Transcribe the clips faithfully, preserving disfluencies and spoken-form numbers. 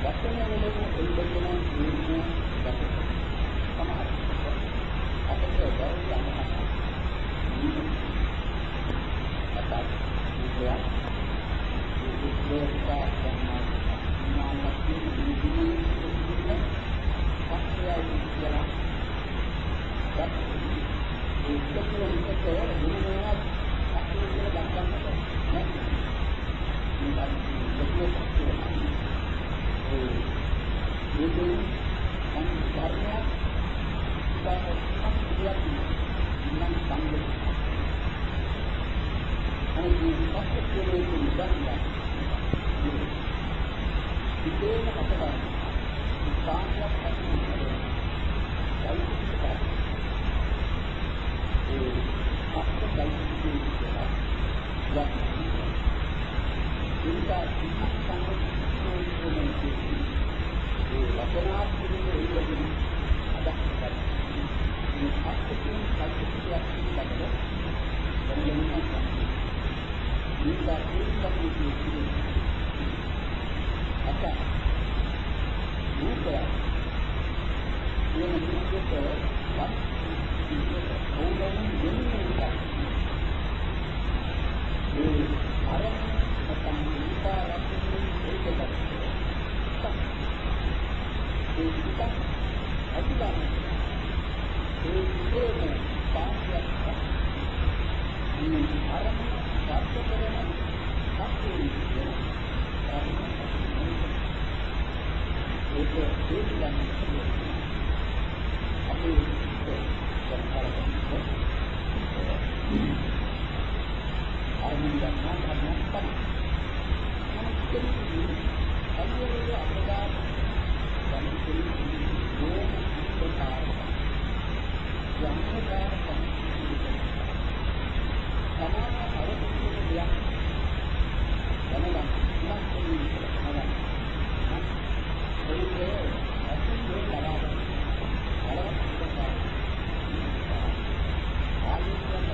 වචන වලින් එල්බගෙන ඉන්න ගැටේ සමහර අපිට ගෞරව ගන්නවා. අතත් විද්‍යාව විද්‍යාව ගන්නවා. නාමයෙන් නිදිමේ සිදුවෙන අක්‍රියාවලින් කියලා. ඒ දෙකම විතර දුන්නා අක්‍රියාවල දක්වන්නට නැහැ. මේක දෙකක් තියෙනවා. ඒ දෙකෙන් අනිවාර්යයෙන්ම ඉතාලි සංස්කෘතියක් නම් සංගත. අනිත් පස්සේ කියන්නේ ඉතේන අපතන සාංගයක් ඇතිවෙනවා. සයිසිකා ඒ අපතයිසිකේ කියලා යක් ඉන්දා සංගතෝනේ ඒ ලක්ෂණාත්මක ඒකෙදි අදහස් කරනවා. මේ අපතේ සයිසිකයක් පිළිබඳව දැනගන්න ඕනේ. ඉන්දා ඒකකේ අත රූපය වෙන විදිහට වත් ඕනෑම දෙයක් ඒ අරමුණ නැත්නම් විපාකයෙන් ඒකකට ඒ විපාක අදිදාන ඒ විදිහේ පාස්යක් මේ අරමුණ සාර්ථක කරන කප්පේ ඒක ඒක ගන්න අපි කරපාරක් ආරම්භ ගන්න හදන්න තමයි. අනිවාර්යයෙන්ම අපදාන ගන්න කෙනෙක් ඕන ප්‍රකාරයක්. යම්කාරයක් සමාන අරමුණු දෙයක් දැනගන්න ඉලක්ක වෙනවා. ඒක අත්‍යවශ්‍ය ලබාගන්න. බලවත් ආයතන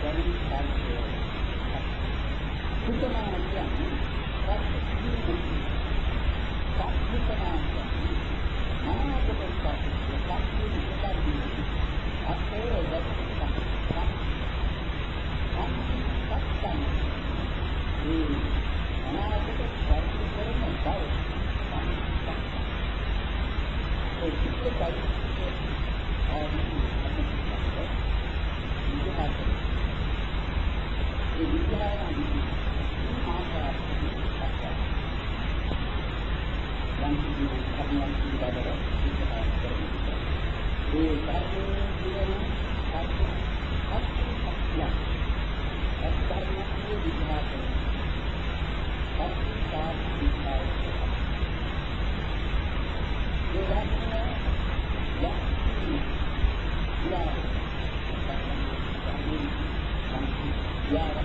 very cultural. Sutana කියන්නේ සත්‍යීති. සත්‍යතනා කියන්නේ මනාකොට සත්‍යීති සත්‍යීති. අතේ දැක්කම සත්‍යං. ඒ මනාකොට සත්‍ය කරන බව. ඒ සිත්කයි ආදී ඒ විද්‍යාවයි ආකාරයෙන් පස්සට යම් කිසි කර්මයක් පිළිබඳව විස්තර කරනවා. ඒ කාර්යයේ කියන කාර්ය අත්‍යවශ්‍යයි. අත්‍යවශ්‍ය විද්‍යාව අත්‍යවශ්‍ය විද්‍යාව ඒ වගේම යක්ති යා යා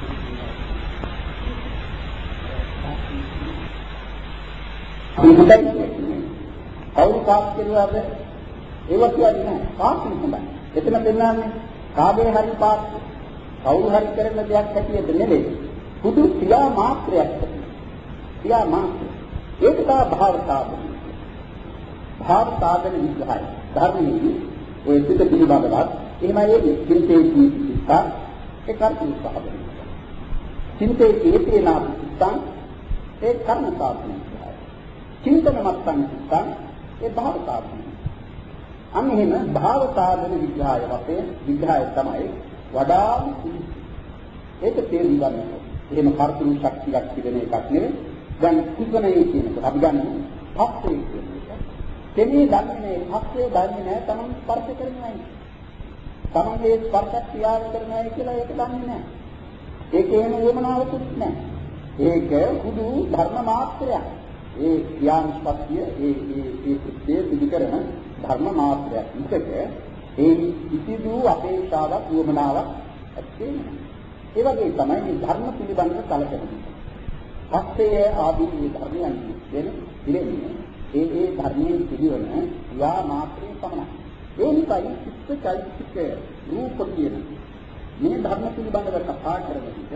කවුරු පාස් කරුවාද? ඒව කියන්නේ නෑ. පාස් නෙමෙයි. එතන පෙන්නන්නේ කාගේ හරි පාස් කවුරු හරි කරන දෙයක් හැටියට නෙමෙයි. පුදු ක්‍රියා මාත්‍රයක් හැටියට. ක්‍රියා මාත්‍රය. ඒක තමයි භාව සාධන. භාව සාධන විග්‍රහය. ධර්මයේ ඔය පිට පිළිබඳවත් එහෙමයි ඒ චින්තේ කීපිතා ඒ කර්ම සාධන. චින්තේ කීපේනා පිටං ඒ කර්ම සාධන. චින්තන මත්තං පිටං ඒ භාව සාධන. අන්න එහෙම භාව සාධන විග්‍රහය වශයෙන් විග්‍රහය තමයි වඩාම සුළු. ඒක තේරුම් ගන්න ඕනේ. එහෙම කර්තෘ ශක්තියක් තිබෙන එකක් නෙවෙයි. දැන් කුසලයේ කියනකොට අපි ගන්න පස්සේ කියන එක. දෙන්නේ දන්නේ පස්සේ දන්නේ නැහැ තමන් ස්පර්ශ කරනවායි. තමන්ගේ ස්පර්ශ ක්‍රියාව කරනවායි කියලා ඒක දන්නේ නැහැ. ඒකේම වමනාවකුත් නැහැ. ඒක හුදු ධර්ම මාත්‍රයක්. ඒ ක්‍රියාන්ස්පත්තිය ඒ ඒ ඒ කෘත්‍යය සිදු කරන ධර්ම මාත්‍රයක්. විතක ඒ කිසිදු අපේක්ෂාවක් වමනාවක් ඇත්තේ නැහැ. ඒ වගේ තමයි මේ ධර්ම පිළිබඳව කලකන්නේ. පස්සේ ආදී මේ ධර්මයන් කියන ඉලෙන්නේ ඒ ඒ ධර්මයේ පිළිවෙන යා මාත්‍රේ පමණයි. ඒ නිසායි චිත්ත චෛතසික රූප කියන මේ ධර්ම පිළිබඳව කතා කරන විට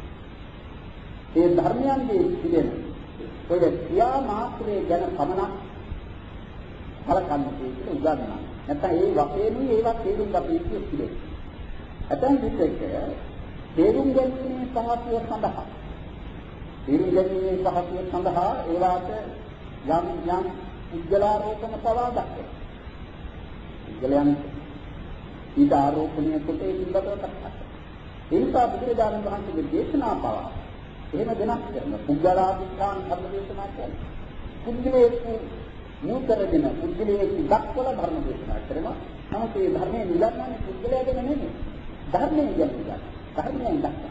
ඒ ධර්මයන්ගේ පිළිවෙන ඔය යා මාත්‍රේ ගැන පමණක් කලකන්නේ කියලා උගන්වනවා. නැත්නම් ඒ වශයෙන්ම ඒවා තේරුම් ගත යුතු පිළිවෙල. ඇතැම් විටක තේරුම් ගැනීමේ පහසුව සඳහා තේරුම් ගැනීමේ පහසුව සඳහා ඒවාට යම් යම් උද්ගලාරෝපණ පවා දක්වනවා. උද්ගලයන් ඊට ආරෝපණය කොට ඒ පිළිබඳව කතා කරනවා. ඒ නිසා බුදුරජාණන් වහන්සේගේ දේශනා පවා එහෙම වෙනස් කරනවා. උද්ගලාදිකාන් ධර්ම දේශනා කරනවා. පුද්ගලයෙකු නූතරගෙන පුද්ගලයෙකු දක්වලා ධර්ම දේශනා කරනවා. නමුත් මේ ධර්මයේ නිලන්නේ පුද්ගලයාගෙන නෙමෙයි. ධර්මයෙන් කියන්නේ ධර්මයෙන් දක්වනවා.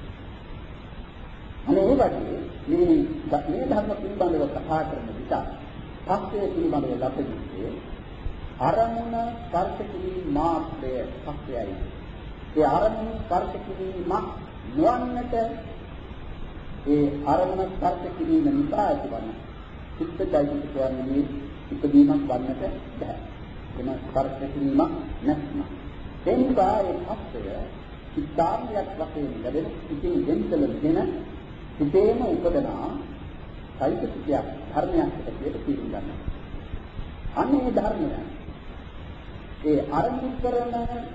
අනේ ඒ වගේ මේ මේ ධර්ම පිළිබඳව කතා කරන විට පස්සේ පිළිබඳව ලැබෙන්නේ අරමුණ ස්පර්ශ කිරීම මාත්‍රය පස්සෙයි. ඒ අරමුණ ස්පර්ශ කිරීම නොවන්නට ඒ අරමුණ ස්පර්ශ කිරීම නිසා ඇතිවන චිත්තචෛතසික කියන්නේ ඉදීමක් වන්නට බෑ. එන ස්පර්ශ කිරීමක් නැත්නම් ඒ නිසා ඒ පස්සය චිත්තාන්‍යයක් වශයෙන් ලැබෙන ඉතින් දෙන්තල වෙන සිතේම උපදනා චෛතසිකයක් ධර්මයක් හැටියට තේරුම් ගන්නවා. අන්නේ ධර්මය ඒ ආරම්භ කරන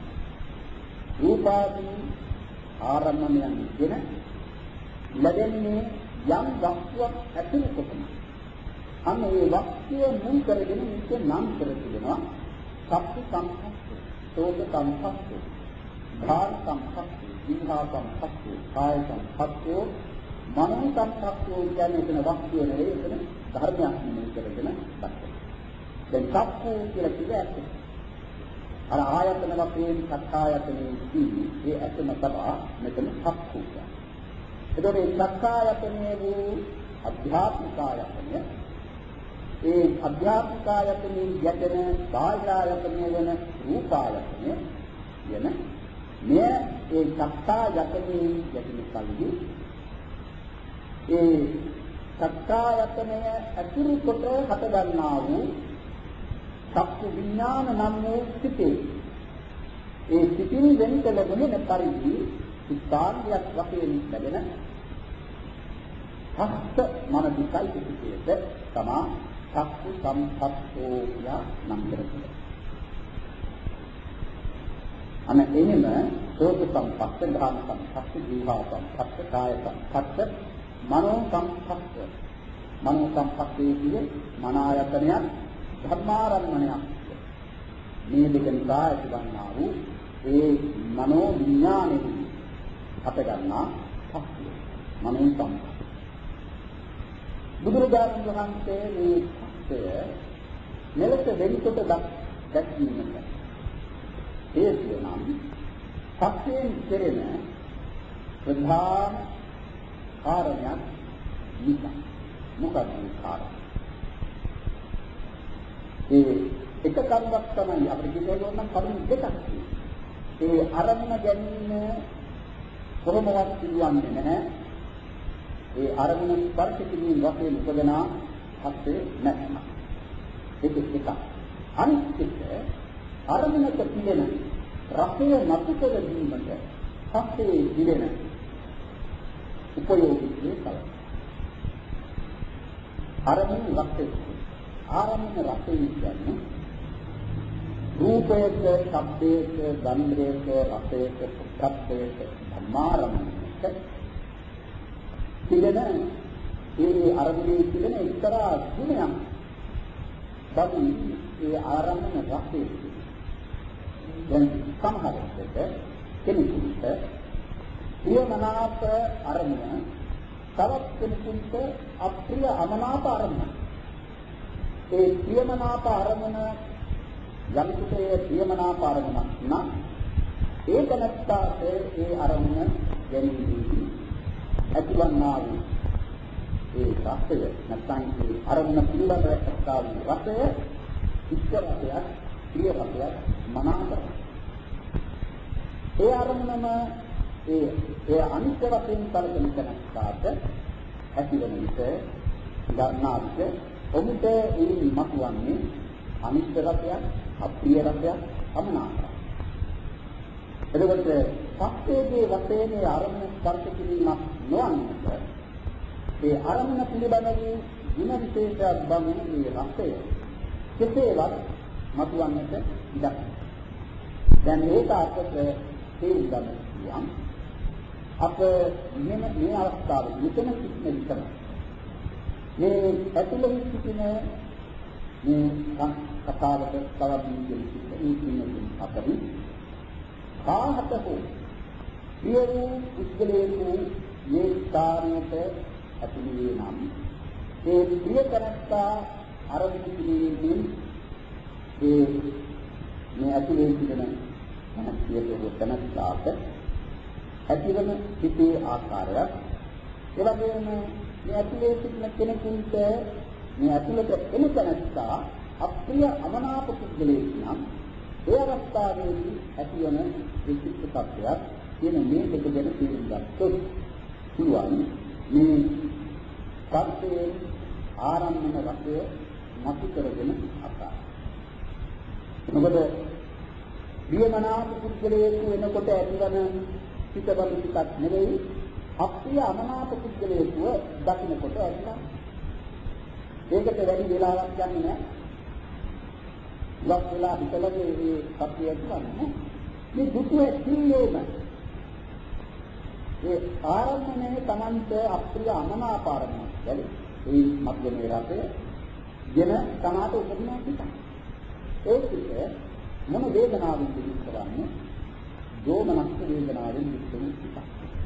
රූපාදී ආරම්භණයන් කියන ලැබෙන්නේ යම් වස්තුවක් ඇතුළු කොටන. අන්න ඒ වස්තුව මුල් කරගෙන මේක නම් කර තිබෙනවා සත්‍ය සංඛස්ස, සෝත සංඛස්ස, ධාන සංඛස්ස, විහා සංඛස්ස, කාය සංඛස්ස, මනෝ සංඛස්ස කියන්නේ එතන වස්තුව නෙවෙයි එතන ධර්මයක් මුල් කරගෙන දක්වනවා. දැන් සත්‍ය කියලා කිව්වේ ඇත්ත. අර ආයතන වශයෙන් සත්‍යායතනෙදී ඒ ඇත්තම තමයි මෙතන සත්‍ය කියන්නේ. එතකොට මේ සත්‍යායතනයේ වූ අධ්‍යාත්මික ආයතනය ඒ අධ්‍යාත්මික ආයතනයේ යැදෙන බාහිර ආයතනය වෙන රූප ආයතනය යන මෙය ඒ සත්‍යායතනයේ යැදෙන කල්හි ඒ සත්‍යායතනය අතුරු කොට හට ගන්නා වූ සත්‍ය විඥාන නම් වූ සිටේ ඒ සිටින් වෙනත ලැබෙන පරිදි සිතාන්‍යයක් වශයෙන් ලැබෙන හස්ත මනදිකයි සිටියේද තමා සත්‍ය සම්පත්තෝ යා නම් කරන්නේ. අන එනිම සෝත සම්පත්ත, ධාන සම්පත්ත, ජීවා සම්පත්ත, කාය සම්පත්ත, මනෝ සම්පත්ත. මනෝ සම්පත්තේ කියේ මන ආයතනයක් ධර්මාරම්මණයක්. මේ දෙකෙන් කායති වන්නා වූ ඒ මනෝ විඥානෙහි අප ගන්නා ශක්තිය මනෝ සම්පත්ත. බුදුරජාණන් වහන්සේ මේ ශක්තිය මෙලෙස වෙනිකොට දැක්වීමට හේතුව නම් ශක්තියෙන් කෙරෙන ප්‍රධාන කාරණයක් නිසා. මොකක්ද මේ කාරණය? ඒ එක කරුණක් තමයි අපිට කියන්න ඕන කරුණු දෙකක්. ඒ අරමුණ ගැනීම කොහොමවත් පිළිවන්නේ නැහැ. ඒ අරමුණ ස්පර්ශ කිරීම වශයෙන් උපදනා හස්තේ නැත්නම්. ඒක එකක්. අනිත් එක අරමුණක පිළිෙන රසය නතු කර දීමට හස්තේ දිවෙන උපයෝගී කල. අරමුණ රසය. ආරම්භන රසය කියන්නේ රූපයක, ශබ්දයක, ගන්ධයක, රසයක, පොට්ටබ්බයක ධර්මාරම්භයක පිළිෙන ඒ අරමුණේ පිළිෙන එක්තරා ගුණයක්. බබු ඒ ආරම්භන රසය. දැන් සමහර විට කෙනෙකුට ප්‍රියමනාප අරමුණ තවත් කෙනෙකුට අප්‍රිය අමනාප අරමුණ. ඒ ප්‍රියමනාප අරමුණ යම් කිසිේ ප්‍රියමනාප අරමුණක් නම් ඒක නැත්තාට ඒ අරමුණ ගැනීමදී ඇතිවන්නා වූ ඒ රසය නැත්නම් ඒ අරමුණ පිළිබඳව ඇත්තා වූ රසය ඉච්ඡාරසයක්, ප්‍රිය රසයක්, මනාපයක්. ඒ අරමුණම ඒ ඒ අනිත්‍ය වශයෙන් කලකින් කරනකාට ඇතිවන විට ගන්නා විට ඔබට ඒ මතුවන්නේ අනිත්‍ය රසයක්, අප්‍රිය රසයක්, අමනාපයක්. එතකොට සත්‍යයේ වශයෙන් ඒ අරමුණ ස්පර්ශ කිරීමක් නොවන්නට ඒ අරමුණ පිළිබඳ වූ ಗುಣ විශේෂයක් බඳින මේ රසය කෙසේවත් මතුවන්නට ඉඩක්. දැන් ඒක අපට තේරුම් ගන්න පුළුවන්. අප මෙන්න මේ අවස්ථාවේ මෙතන සිටින විතර මේ ඇතුළේ සිටින මේ කතාවට තවත් දීගෙන අතරින් කාහත හෝ ප්‍රිය වූ පුද්ගලයෙකු මේ ස්ථානයට ඇතුළේ නම් ඒ ප්‍රිය කරත්තා අරමුණු පිළිවෙලින් ඒ මේ ඇතුළේ සිටින මනසියට තනස්සාට ඇතිවන සිටේ ආකාරයක් ඒ වගේම මේ ඇතුළේ සිටින කෙනෙකුට මේ ඇතුළට එන තනස්සා අප්‍රිය අමනාප පුද්ගලයෙක් නම් ඒ අවස්ථාවේදී ඇතිවන විචිත්ත තත්ත්වයක් කියන මේ දෙක ගැන තේරුම් ගත්තොත් පුළුවන් මේ සත්‍යයේ ආරම්භන රසය මතු කරගෙන ආකාරය. මොකද ප්‍රියමනාප පුද්ගලයෙකු වෙනකොට ඇතිවන පිටබල පිටක් නෙවෙයි අප්‍රිය අමනාප පුද්ගලයෙකුව දකින්නකොට ඇතිවන. ඒකට වැඩි වෙලාවක් යන්නේ නැහැ. ලක් වෙලා හිතලගේ මේ සත්‍යය කියන්නේ මේ දුකේ සිල්ලේම ඒ ආරම්භනේ තමන්ට අප්‍රිය අමනාප ආරම්භයක්. يعني ඒ මධ්‍යමේ රසය ගෙන තමාට උපදින පිටක්. ඒකෙත් මොන වේදනාවෙන් පිළිස් කරන්නේ දෝමනස්ස වේදනාවෙන් පිළිස් පිටක්.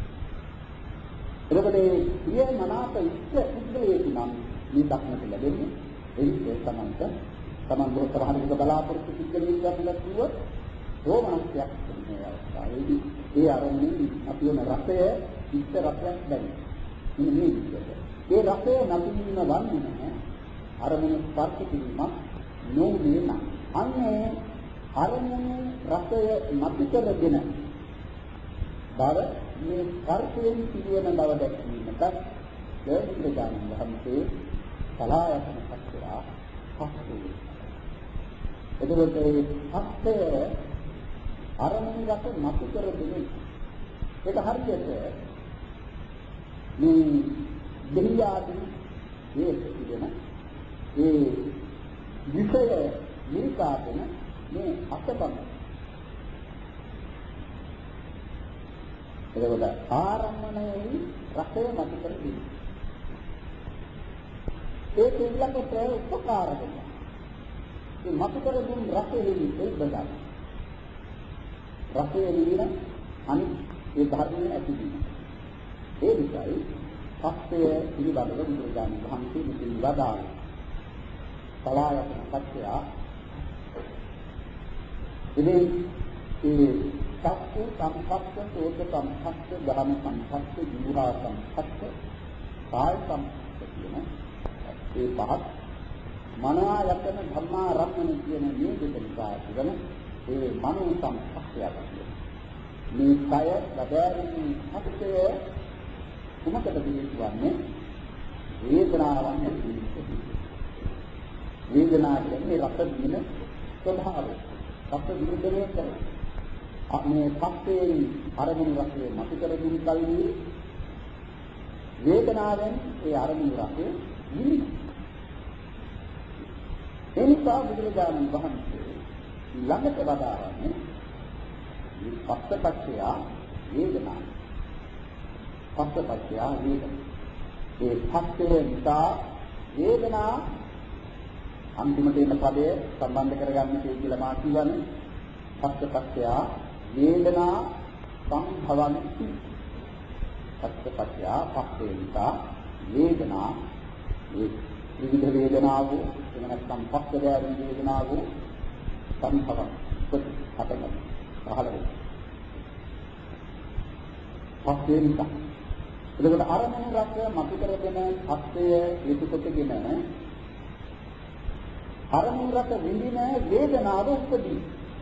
එතකොට ප්‍රිය මනාප ඉච්ඡ පුද්ගලයෙකු නම් මේ දක්නට ලැබෙන්නේ ඒ තමන්ට තමන් දොස්තරහරික බලාපොරොත්තු පිළිගන්නේ කියලා කිව්වොත් දෝමනස්යක් මේ අවස්ථාවේදී ඒ අරමුණේ අපිවන රසය ඉච්ඡ රසයක් දැනෙනවා. මේ මේ විදිහට ඒ රසය නැතිවීම වන්නේ නැහැ. අරමුණ ස්පර්ශ කිරීමක් නොවේ නම් අන්නේ අරමුණ රසය නැති කරගෙන බව මේ ස්පර්ශයෙන් පිළිවෙන බව දැක්වීමට දෙවියන් වහන්සේ සලායතන පස්තරා පස්සේ එතකොට මේ පස්තය අරමුණ රස නැති කර දෙන්නේ ඒක හරියට මේ දෙවියාදී ඒ කියන ඒ විෂය නිකාපන මේ අසබන එතකොට ආරම්භණයේ රසය නැති කර දෙන්නේ ඒක ඊළඟට උපකාර වෙනවා. මේ මතු කර දුන් රසයේ ඒ බඳා. රසයේ නිවින අනිත් ඒ ධර්මයේ ඇතිවීම. ඒ විතරයි සත්‍ය පිළිබඳව බුදුරජාණන් වහන්සේ මෙතන වදාළා. සලායතන සත්‍යය. ඉතින් ඒ සත්‍ය සම්පත්ත, සෝත සම්පත්ත, ධර්ම සම්පත්ත, ජීවහා සම්පත්ත, කාය සම්පත්ත කියන ඒ පහත් මනෝයතන ධම්මාරම්මන කියන මේ දෙක නිසා තිබෙන ඒ මනෝ සම්පස්සය තමයි. මේ කය ලබාගැනීමේ හත්ය කුමකටද හේතුවන්නේ? වේදනාවන් ඇති වෙන. වේදනාව කියන්නේ රස දින ස්වභාවය. රස විඳිනේ කරන. මේ පස්සේ අරමුණු රසය මත කරගෙන කල්හි වේදනාවෙන් ඒ අරමුණු රසය නිමිති. එනිසා බුදුරජාණන් වහන්සේ ළඟට වදාරන්නේ මේ පස්සපච්චය වේදනා. පස්සපච්චය වේදනා. ඒ පස්සේ නිසා වේදනා අන්තිමට එන පදය සම්බන්ධ කරගන්න කියලා මා කියවනේ. පස්සපච්චය වේදනා සම්භවಂತಿ. පස්සපච්චය පස්සේ නිසා වේදනා ඒ විවිධ වේදනාව එහෙම නැත්නම් පස්සදෑරුම් වේදනාව සම්භවන ප්‍රතිපතන පහළ වෙනවා. පස්සේ නිසා එතකොට අරමුණු රස මතු කරගෙන පස්සය හේතු කොටගෙන අරමුණු රස විඳින වේදනාව උපදී.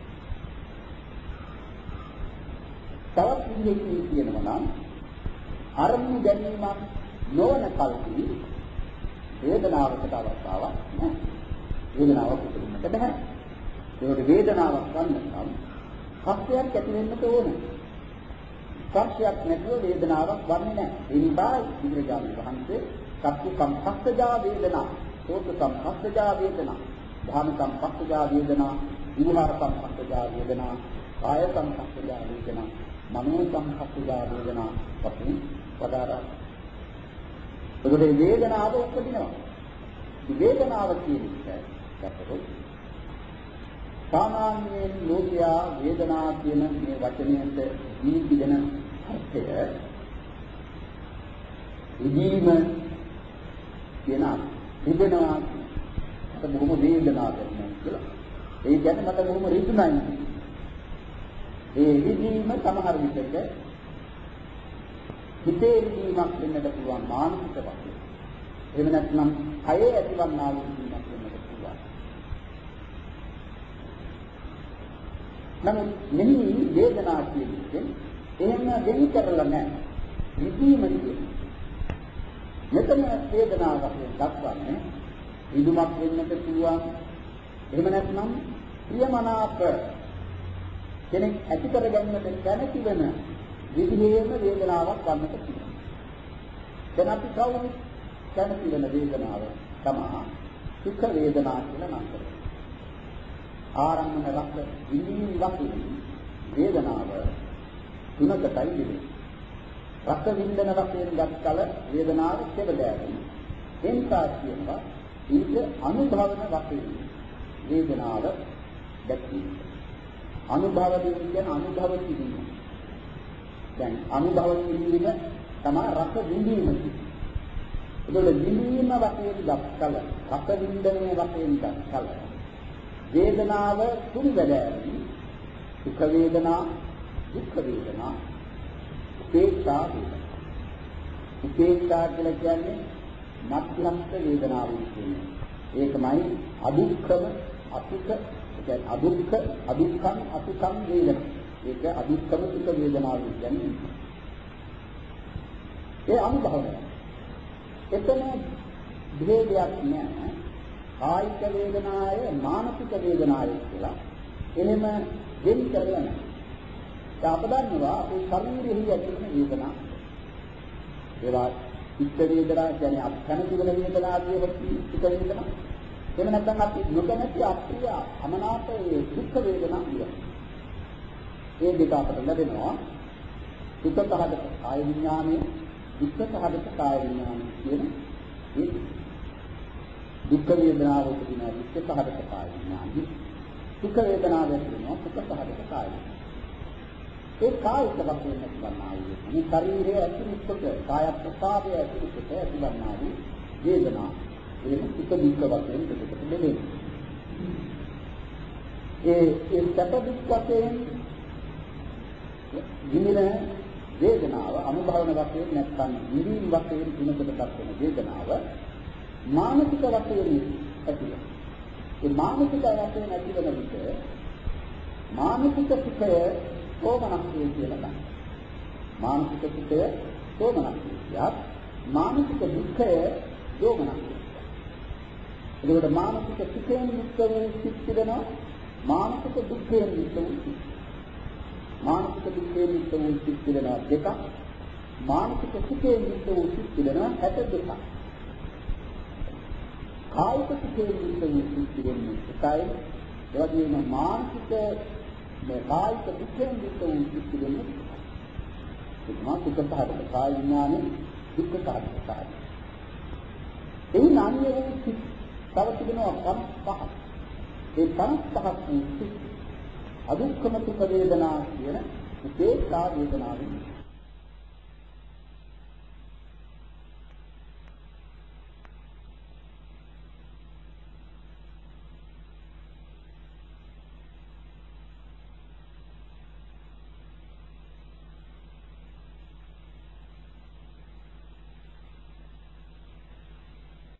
තවත් විදිහකින් කියනවා නම් අරමුණු ගැනීමක් නොවන කල්හි වේදනාවකට අවස්ථාවක් නැහැ. වේදනාවක් උපදින්නට බෑ. ඒකට වේදනාවක් ගන්නකම් පස්සයක් ඇති වෙන්න ඕනේ. පස්සයක් නැතුව වේදනාවක් වන්නේ නැහැ. ඒ නිසා බුදුරජාණන් වහන්සේ සත්‍ය සම්පස්සජා වේදනා, සෝත සම්පස්සජා වේදනා, ධාම සම්පස්සජා වේදනා, විහාර සම්පස්සජා වේදනා, කාය සම්පස්සජා වේදනා, මනෝ සම්පස්සජා වේදනා වශයෙන් වදාරා. ඒකේ වේදනාව උපදිනවා. මේ වේදනාව කියන්නේ දැක්කොත් සාමාන්‍යයෙන් ලෝකයා වේදනා කියන මේ වචනයට දී පිළිදෙන අර්ථය ඉදීම කියන ඉදෙනවා මට බොහොම වේදනාවක් දැනෙනවා කියලා. ඒ කියන්නේ මට බොහොම රිදුනයි. ඒ ඉදීම සමහර විටක හිතේ ඉදීමක් වෙන්නට පුළුවන් මානසික වශයෙන්. එහෙම නැත්නම් කයේ ඇතිවන්නා වූ ඉදීමක් වෙන්නට පුළුවන්. නමුත් මෙහි වේදනා කියන්නේ එහෙම වෙලි කරලා නැහැ. ඉදීම කියන්නේ. මෙතන වේදනාව වශයෙන් දක්වන්නේ ඉදුමක් වෙන්නට පුළුවන්. එහෙම නැත්නම් ප්‍රියමනාප කෙනෙක් ඇති කර ගැනීමට කැමැති වෙන විදිහේම වේදනාවක් ගන්නට පුළුවන්. දැන් අපි කවුරු කැමති වෙන වේදනාව තමයි සුඛ වේදනා කියලා නම් කරන්නේ. ආරම්භන රස විඳින වශයෙන් වේදනාව තුනකටයි දෙන්නේ. රස විඳින වශයෙන් ගත්තල වේදනාව කෙබඳෑයි. එන්සා කියනවා ඊට අනුභවන වශයෙන් වේදනාව දැක්වීම. අනුභව දෙන්නේ අනුභව කිරීම. දැන් අනුභව කිරීම තමයි රස විඳීම කියන්නේ. ඒකවල විඳීම වශයෙන් දක්කල රස විඳිනේ වශයෙන් දක්කල වේදනාව තුන් බැලෑවි. සුඛ වේදනා, දුක්ඛ වේදනා, උපේක්ෂා වේදනා. උපේක්ෂා කියලා කියන්නේ මධ්‍යස්ථ වේදනාව කියන්නේ. ඒකමයි අදුක්ඛම අසුඛ කියන්නේ අදුක්ඛ අදුක්ඛං අසුඛං වේදනා. ඒක අදුක්ඛම සුඛ වේදනාව කියන්නේ. ඒ අනුභවය. එතන භේදයක් නෑ. කායික වේදනාය මානසික වේදනාය කියලා. එහෙම දෙන්න කරලා නෑ. ඒ අපදන්නවා ඒ ශරීරෙහි ඇතිවන වේදනා. ඒවා චිත්ත වේදනා කියන්නේ අත්කනති වෙන වේදනා කියවති චිත්ත වේදනා. එහෙම නැත්නම් අපි නොකැමති අප්‍රිය අමනාපයේ දුක් වේදනා කියනවා. ඒ දෙක අපට ලැබෙනවා සුඛ සහගත කාය විඥානයේ දුක්ඛ සහගත කාය විඥානය කියන ඒ දුක් වේදනාව උපදින දුක්ඛ සහගත කාය විඥානයි සුඛ වේදනාව ඇතිවෙනවා සුඛ සහගත කාය. ඒ කායික වශයෙන් ඇතිවන්නා වූ මේ ශරීරයේ ඇතිවෙච්ච කාය ප්‍රසාදයේ ඇතිවෙච්ච ඇතිවන්නා වූ වේදනා ඒ සුඛ දුක්ඛ වශයෙන් දෙකට බෙදෙනවා. ඒ ඒ සැප දුක් වශයෙන් විඳින වේදනාව අනුභවන වශයෙන් නැත්නම් විඳින වශයෙන් දිනකට දක්වන වේදනාව මානසික වශයෙන් ඇතිවෙනවා. ඒ මානසික වශයෙන් ඇතිවන විට මානසික සුඛය සෝමනස්සේ කියලා ගන්න. මානසික සුඛය සෝමනස්සේ. යා මානසික දුක්ඛය දෝමනස්සේ. ඒකට මානසික සුඛයෙන් යුක්ත වූ සිත් තිබෙනවා. මානසික දුක්ඛයෙන් යුක්ත වූ සිත්. මානසික දුක්ඛයෙන් යුක්ත වූ සිත් තිබෙනවා දෙකක්. මානසික සුඛයෙන් යුක්ත වූ සිත් තිබෙනවා හැට දෙකක්. කායික සුඛයෙන් යුක්ත වූ සිත් තිබෙන්නේ එකයි. ඒ වගේම මානසික මේ කායික දුක්ඛයෙන් යුක්ත වූ සිත් තිබෙන්නේ එකයි. ඒක මානසික පහකට කාය විඥානේ දුක්ඛ කාරකතාවය. ඒ නාමයේ වූ සිත් තව තිබෙනවා පස් පහක්. ඒ පස් පහක් වූ සිත් අදුක්ඛම සුඛ වේදනා කියන උපේක්ඛා වේදනාවෙන්